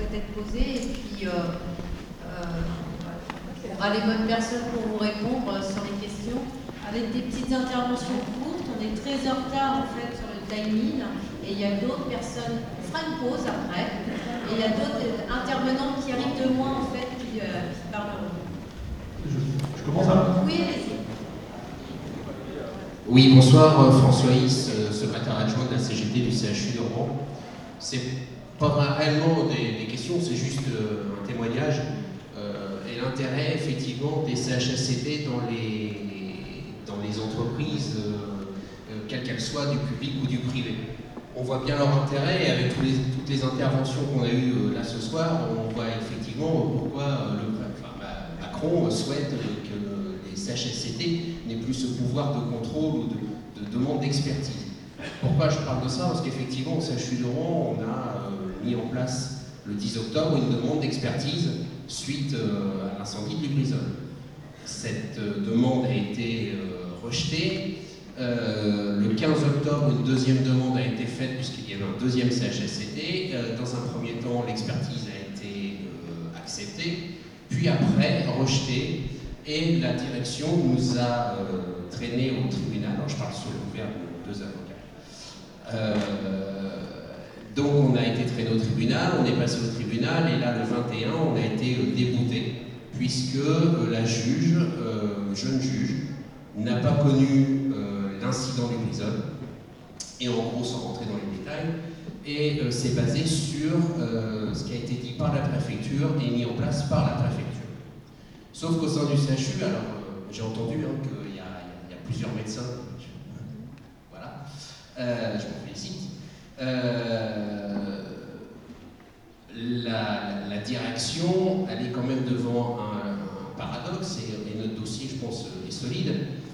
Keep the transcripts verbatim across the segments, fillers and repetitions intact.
peut-être être posées, et puis euh, euh, on aura les bonnes personnes pour vous répondre sur les questions, avec des petites interventions courtes. On est très en retard en fait sur le timing, et il y a d'autres personnes, on fera une pause après, et il y a d'autres intervenants qui arrivent de moi en fait, qui, euh, qui parleront. Je, je commence à... Oui, allez-y. Oui, bonsoir, François Is, secrétaire adjoint de la C G T du C H U de Rouen. C'est pas réellement des, des questions, c'est juste euh, un témoignage euh, et l'intérêt effectivement des C H S C T dans les, dans les entreprises, euh, euh, quelles qu'elles soient, du public ou du privé. On voit bien leur intérêt et avec tous les, toutes les interventions qu'on a eues euh, là ce soir, on voit effectivement pourquoi euh, le, enfin, Macron souhaite que les C H S C T n'aient plus ce pouvoir de contrôle ou de, de demande d'expertise. Pourquoi je parle de ça? Parce qu'effectivement, au C H U de Rouen, on a euh, mis en place le dix octobre une demande d'expertise suite euh, à l'incendie du Lubrizol. Cette euh, demande a été euh, rejetée. Euh, le quinze octobre, une deuxième demande a été faite puisqu'il y avait un deuxième C H S C T. Euh, dans un premier temps, l'expertise a été euh, acceptée, puis après rejetée. Et la direction nous a euh, traîné au tribunal. Alors je parle sous le couvert de deux avocats. Euh, donc on a été traîné au tribunal, on est passé au tribunal et là le vingt et un on a été euh, débouté puisque euh, la juge, euh, jeune juge, n'a pas connu euh, l'incident Lubrizol et en gros sans rentrer dans les détails et euh, c'est basé sur euh, ce qui a été dit par la préfecture et mis en place par la préfecture. Sauf qu'au sein du C H U, alors euh, j'ai entendu hein, qu'il y, y a plusieurs médecins, voilà, euh, je m'en félicite. Euh, la, la direction, elle est quand même devant un, un paradoxe, et, et notre dossier, je pense, est solide.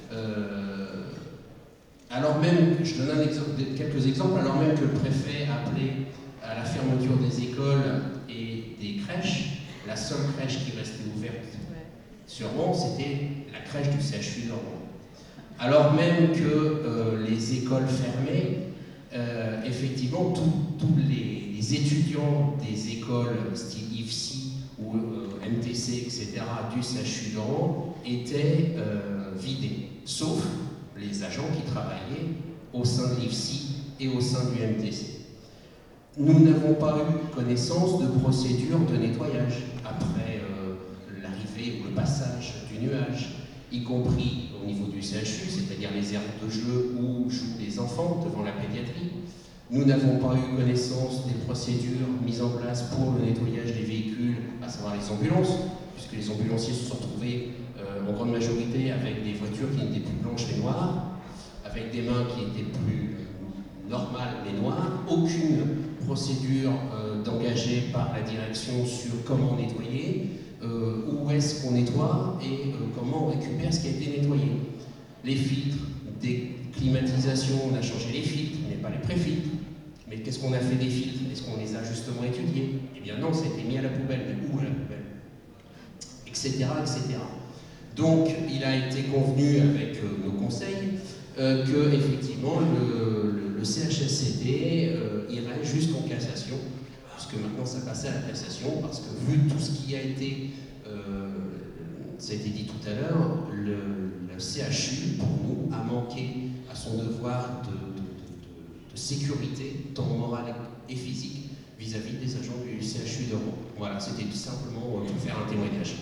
Euh, alors même, je donne un exemple, quelques exemples, alors même que le préfet appelait à la fermeture des écoles et des crèches, la seule crèche qui restait ouverte sur Rouen, c'était la crèche du C H U de Rouen. Alors même que euh, les écoles fermées, euh, effectivement, tous les, les étudiants des écoles style I F S I ou euh, M T C, et cetera, du C H U de Rouen étaient euh, vidés, sauf les agents qui travaillaient au sein de l'I F S I et au sein du M T C. Nous n'avons pas eu connaissance de procédures de nettoyage après euh, l'arrivée ou le passage du nuage, y compris au niveau du C H U, c'est-à-dire les aires de jeu où jouent les enfants devant la pédiatrie. Nous n'avons pas eu connaissance des procédures mises en place pour le nettoyage des véhicules, à savoir les ambulances, puisque les ambulanciers se sont retrouvés euh, en grande majorité avec des voitures qui n'étaient plus blanches mais noires, avec des mains qui étaient plus normales mais noires, aucune procédure euh, d'engager par la direction sur comment nettoyer, euh, où est-ce qu'on nettoie et euh, comment on récupère ce qui a été nettoyé. Les filtres, des climatisations, on a changé les filtres, mais pas les pré-filtres. Mais qu'est-ce qu'on a fait des filtres? Est-ce qu'on les a justement étudiés? Eh bien non, ça a été mis à la poubelle, mais où à la poubelle? Etc, et cetera. Donc, il a été convenu avec euh, nos conseils euh, que, effectivement, le, le, le C H S C T euh, irait jusqu'en cassation, puisque maintenant ça passait à la cassation, parce que vu tout ce qui a été, euh, ça a été dit tout à l'heure, le, le C H U, pour nous, a manqué à son devoir de, de, de, de sécurité, tant morale et physique, vis-à-vis des agents du C H U de Rouen. Voilà, c'était tout simplement pour faire un témoignage.